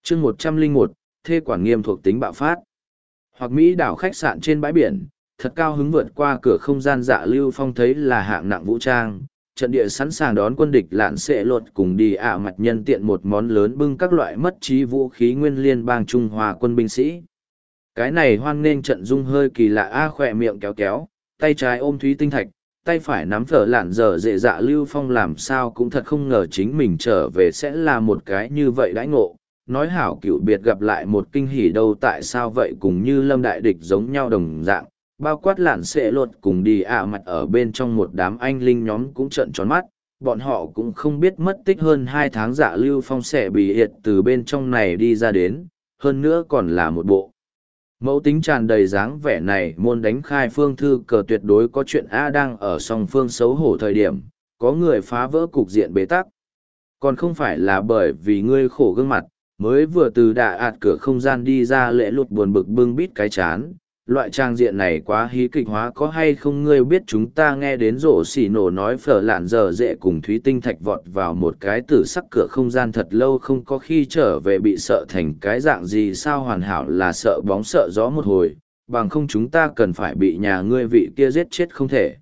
chương 101, thê quản nghiêm thuộc tính bạo phát. Hoặc Mỹ đảo khách sạn trên bãi biển, thật cao hứng vượt qua cửa không gian. Dạ Lưu Phong thấy là hạng nặng vũ trang, trận địa sẵn sàng đón quân địch lạn sẽ lột cùng đi mặt nhân tiện một món lớn bưng các loại mất trí vũ khí nguyên liên bang Trung Hoa quân binh sĩ. Cái này hoan nghênh trận dung hơi kỳ lạ khỏe miệng kéo kéo, tay trái ôm thúy tinh thạch, tay phải nắm phở lạn dở dệ. Dạ Lưu Phong làm sao cũng thật không ngờ chính mình trở về sẽ là một cái như vậy đãi ngộ. Nói hảo cựu biệt gặp lại một kinh hỉ đâu, tại sao vậy, cùng như lâm đại địch giống nhau đồng dạng, bao quát lạn sẽ lột cùng đi mặt ở bên trong một đám anh linh nhóm cũng trợn tròn mắt, bọn họ cũng không biết mất tích hơn 2 tháng. Dạ Lưu Phong sẽ bị hiệt từ bên trong này đi ra đến, hơn nữa còn là một bộ mẫu tính tràn đầy dáng vẻ này. Môn đánh khai phương thư cờ tuyệt đối có chuyện đang ở song phương xấu hổ thời điểm, có người phá vỡ cục diện bế tắc. Còn không phải là bởi vì ngươi khổ gương mặt, mới vừa từ đà ạt cửa không gian đi ra lễ lụt buồn bực bưng bít cái chán. Loại trang diện này quá hí kịch hóa có hay không? Ngươi biết chúng ta nghe đến rổ xỉ nổ nói phở lạn dở dệ cùng thúy tinh thạch vọt vào một cái tử sắc cửa không gian thật lâu không có, khi trở về bị sợ thành cái dạng gì sao? Hoàn hảo là sợ bóng sợ gió một hồi, bằng không chúng ta cần phải bị nhà ngươi vị kia giết chết không thể.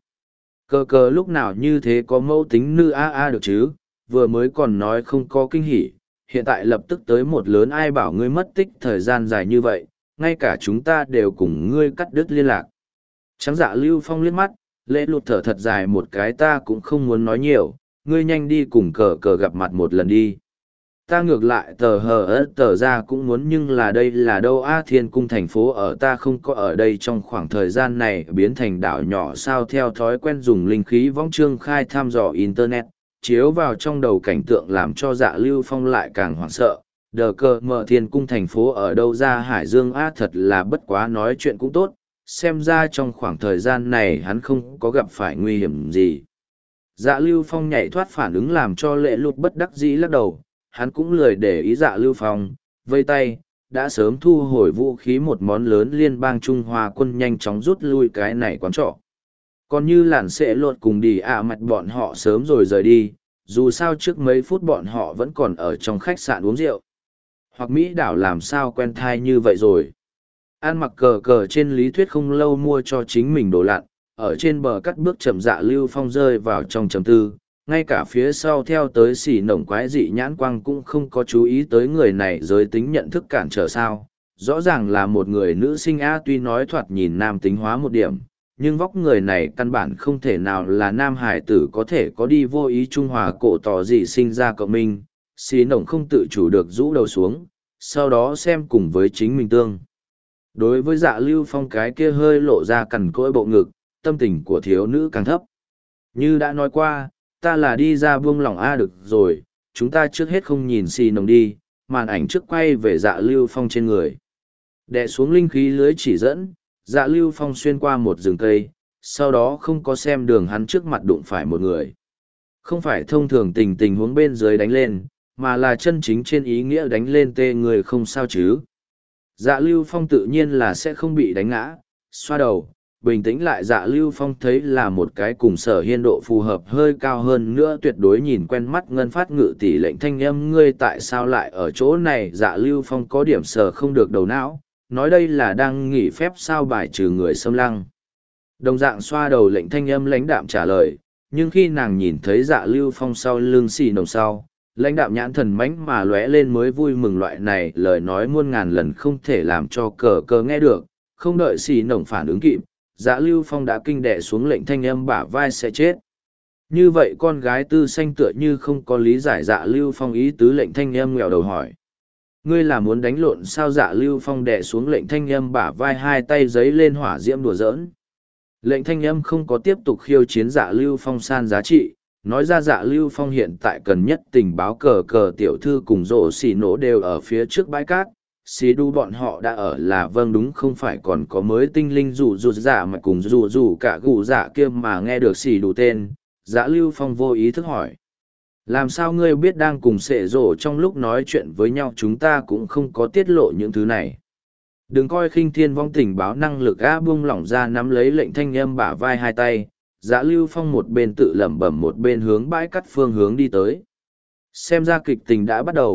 Cờ lúc nào như thế có mẫu tính nữ được chứ, vừa mới còn nói không có kinh hỉ, hiện tại lập tức tới một lớn. Ai bảo ngươi mất tích thời gian dài như vậy, ngay cả chúng ta đều cùng ngươi cắt đứt liên lạc. Trắng Dạ Lưu Phong liếc mắt, lễ lụt thở thật dài một cái. Ta cũng không muốn nói nhiều, ngươi nhanh đi cùng cờ gặp mặt một lần đi. Ta ngược lại tờ ra cũng muốn, nhưng là đây là đâu Thiên cung thành phố ở, ta không có ở đây trong khoảng thời gian này biến thành đảo nhỏ sao? Theo thói quen dùng linh khí võng trương khai thăm dò internet, chiếu vào trong đầu cảnh tượng làm cho Dạ Lưu Phong lại càng hoảng sợ. Đờ cờ mở thiên cung thành phố ở đâu ra Hải Dương thật là bất quá. Nói chuyện cũng tốt, xem ra trong khoảng thời gian này hắn không có gặp phải nguy hiểm gì. Dạ Lưu Phong nhảy thoát phản ứng làm cho lệ lụt bất đắc dĩ lắc đầu, hắn cũng lười để ý Dạ Lưu Phong, vây tay, đã sớm thu hồi vũ khí. Một món lớn liên bang Trung Hoa quân nhanh chóng rút lui cái này quán trọ. Còn như làn sẽ lột cùng đi mặt bọn họ sớm rồi rời đi, dù sao trước mấy phút bọn họ vẫn còn ở trong khách sạn uống rượu. Hoặc Mỹ đảo làm sao quen thai như vậy rồi. Ăn mặc cờ trên lý thuyết không lâu mua cho chính mình đồ lặn, ở trên bờ cắt bước chậm. Dạ Lưu Phong rơi vào trong trầm tư, ngay cả phía sau theo tới xỉ nổng quái dị nhãn quang cũng không có chú ý tới người này. Giới tính nhận thức cản trở sao? Rõ ràng là một người nữ sinh tuy nói thoạt nhìn nam tính hóa một điểm, nhưng vóc người này căn bản không thể nào là nam hải tử có thể có. Đi vô ý Trung Hòa cổ tỏ gì sinh ra cậu mình, xì nổng không tự chủ được rũ đầu xuống, sau đó xem cùng với chính mình tương. Đối với Dạ Lưu Phong cái kia hơi lộ ra cằn cỗi bộ ngực, tâm tình của thiếu nữ càng thấp. Như đã nói qua, ta là đi ra buông lỏng được rồi, chúng ta trước hết không nhìn xì nồng đi. Màn ảnh trước quay về Dạ Lưu Phong trên người. Đè xuống linh khí lưới chỉ dẫn, Dạ Lưu Phong xuyên qua một rừng cây, sau đó không có xem đường, hắn trước mặt đụng phải một người. Không phải thông thường tình huống bên dưới đánh lên, mà là chân chính trên ý nghĩa đánh lên. Người không sao chứ? Dạ Lưu Phong tự nhiên là sẽ không bị đánh ngã, xoa đầu, bình tĩnh lại. Dạ Lưu Phong thấy là một cái cùng Sở Hiên độ phù hợp hơi cao hơn nữa, tuyệt đối nhìn quen mắt ngân phát ngự tỷ lệnh thanh âm. Ngươi tại sao lại ở chỗ này? Dạ Lưu Phong có điểm sờ không được đầu não, nói đây là đang nghỉ phép sao, bài trừ người xâm lăng. Đồng dạng xoa đầu lệnh thanh âm lãnh đạm trả lời, nhưng khi nàng nhìn thấy Dạ Lưu Phong sau lưng xì nồng sau, lãnh đạm nhãn thần mánh mà lóe lên mới vui mừng. Loại này lời nói muôn ngàn lần không thể làm cho cờ nghe được, không đợi xì nồng phản ứng kịp, Dạ Lưu Phong đã kinh đẻ xuống lệnh thanh âm bả vai sẽ chết. Như vậy con gái tư xanh tựa như không có lý giải Dạ Lưu Phong ý tứ, lệnh thanh âm nghèo đầu hỏi. Ngươi là muốn đánh lộn sao? Dạ Lưu Phong đè xuống lệnh thanh âm bả vai, hai tay giấy lên hỏa diễm đùa giỡn. Lệnh thanh âm không có tiếp tục khiêu chiến Dạ Lưu Phong san giá trị, nói ra Dạ Lưu Phong hiện tại cần nhất tình báo. Cờ tiểu thư cùng rổ xì nổ đều ở phía trước bãi cát, xì đu bọn họ đã ở là vâng đúng, không phải còn có mới tinh linh rủ dạ mà cùng rủ cả gù dạ kia mà. Nghe được xì đu tên, Dạ Lưu Phong vô ý thức hỏi. Làm sao ngươi biết đang cùng sệ rổ trong lúc nói chuyện với nhau chúng ta cũng không có tiết lộ những thứ này? Đừng coi khinh thiên vong tình báo năng lực buông lỏng ra, nắm lấy lệnh thanh âm bả vai hai tay. Dạ Lưu Phong một bên tự lẩm bẩm một bên hướng bãi cắt phương hướng đi tới. Xem ra kịch tình đã bắt đầu,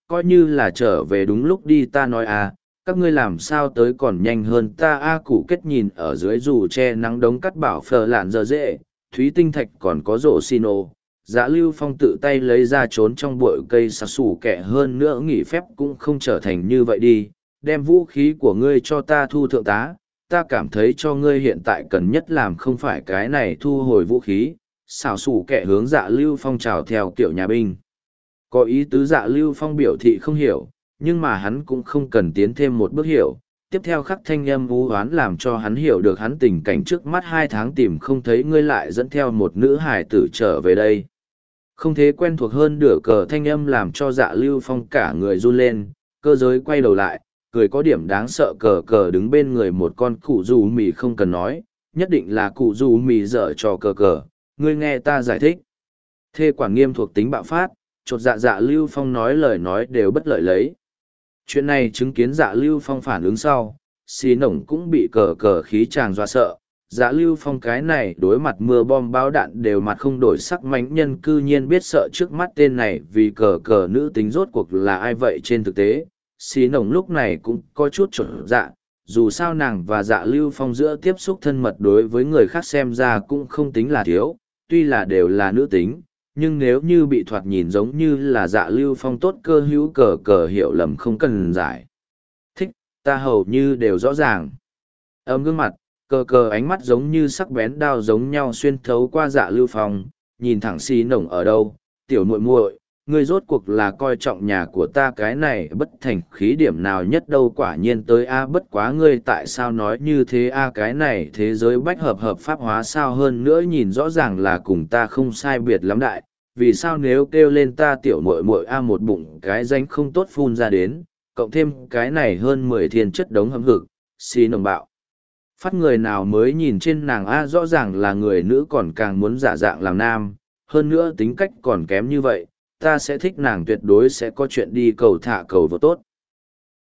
coi như là trở về đúng lúc đi ta nói à, các ngươi làm sao tới còn nhanh hơn ta a Cụ kết nhìn ở dưới dù che nắng đống cắt bảo phờ lạn giờ dễ, thúy tinh thạch còn có rổ xin ô. Dạ Lưu Phong tự tay lấy ra trốn trong bụi cây sặc sủ kẻ hơn nữa nghỉ phép cũng không trở thành như vậy đi, đem vũ khí của ngươi cho ta thu thượng tá, ta cảm thấy cho ngươi hiện tại cần nhất làm không phải cái này thu hồi vũ khí, xảo sủ kẻ hướng Dạ Lưu Phong chào theo kiểu nhà binh. Có ý tứ Dạ Lưu Phong biểu thị không hiểu, nhưng mà hắn cũng không cần tiến thêm một bước hiểu. Tiếp theo khắc thanh âm u hoán làm cho hắn hiểu được hắn tình cảnh trước mắt 2 tháng tìm không thấy ngươi lại dẫn theo một nữ hài tử trở về đây. Không thế quen thuộc hơn đửa cờ thanh âm làm cho Dạ Lưu Phong cả người run lên, cơ giới quay đầu lại, cười có điểm đáng sợ cờ cờ đứng bên người một con cụ dù mì không cần nói, nhất định là cụ dù mì dở trò cờ cờ, ngươi nghe ta giải thích. Thê quản nghiêm thuộc tính bạo phát, chột Dạ Lưu Phong nói lời nói đều bất lợi lấy. Chuyện này chứng kiến Dạ Lưu Phong phản ứng sau, xì nổng cũng bị cờ cờ khí chàng dọa sợ. Dạ Lưu Phong cái này đối mặt mưa bom báo đạn đều mặt không đổi sắc mánh nhân cư nhiên biết sợ trước mắt tên này vì cờ cờ nữ tính rốt cuộc là ai vậy trên thực tế. Xì nổng lúc này cũng có chút trở dạ, dù sao nàng và Dạ Lưu Phong giữa tiếp xúc thân mật đối với người khác xem ra cũng không tính là thiếu, tuy là đều là nữ tính, nhưng nếu như bị thoạt nhìn giống như là Dạ Lưu Phong tốt cơ hữu cờ cờ hiểu lầm không cần giải thích, ta hầu như đều rõ ràng. Gương mặt, cờ cờ ánh mắt giống như sắc bén đao giống nhau xuyên thấu qua Dạ Lưu Phong, nhìn thẳng xì nổng ở đâu, tiểu muội muội, ngươi rốt cuộc là coi trọng nhà của ta cái này bất thành khí điểm nào nhất đâu quả nhiên tới a bất quá ngươi tại sao nói như thế a cái này thế giới bách hợp pháp hóa sao hơn nữa nhìn rõ ràng là cùng ta không sai biệt lắm đại, vì sao nếu kêu lên ta tiểu muội muội a một bụng cái danh không tốt phun ra đến, cộng thêm cái này hơn 10 thiên chất đống hâm hực, xì nồng bạo. Phát người nào mới nhìn trên nàng a rõ ràng là người nữ còn càng muốn giả dạng làm nam, hơn nữa tính cách còn kém như vậy, ta sẽ thích nàng tuyệt đối sẽ có chuyện đi cầu thả cầu vô tốt.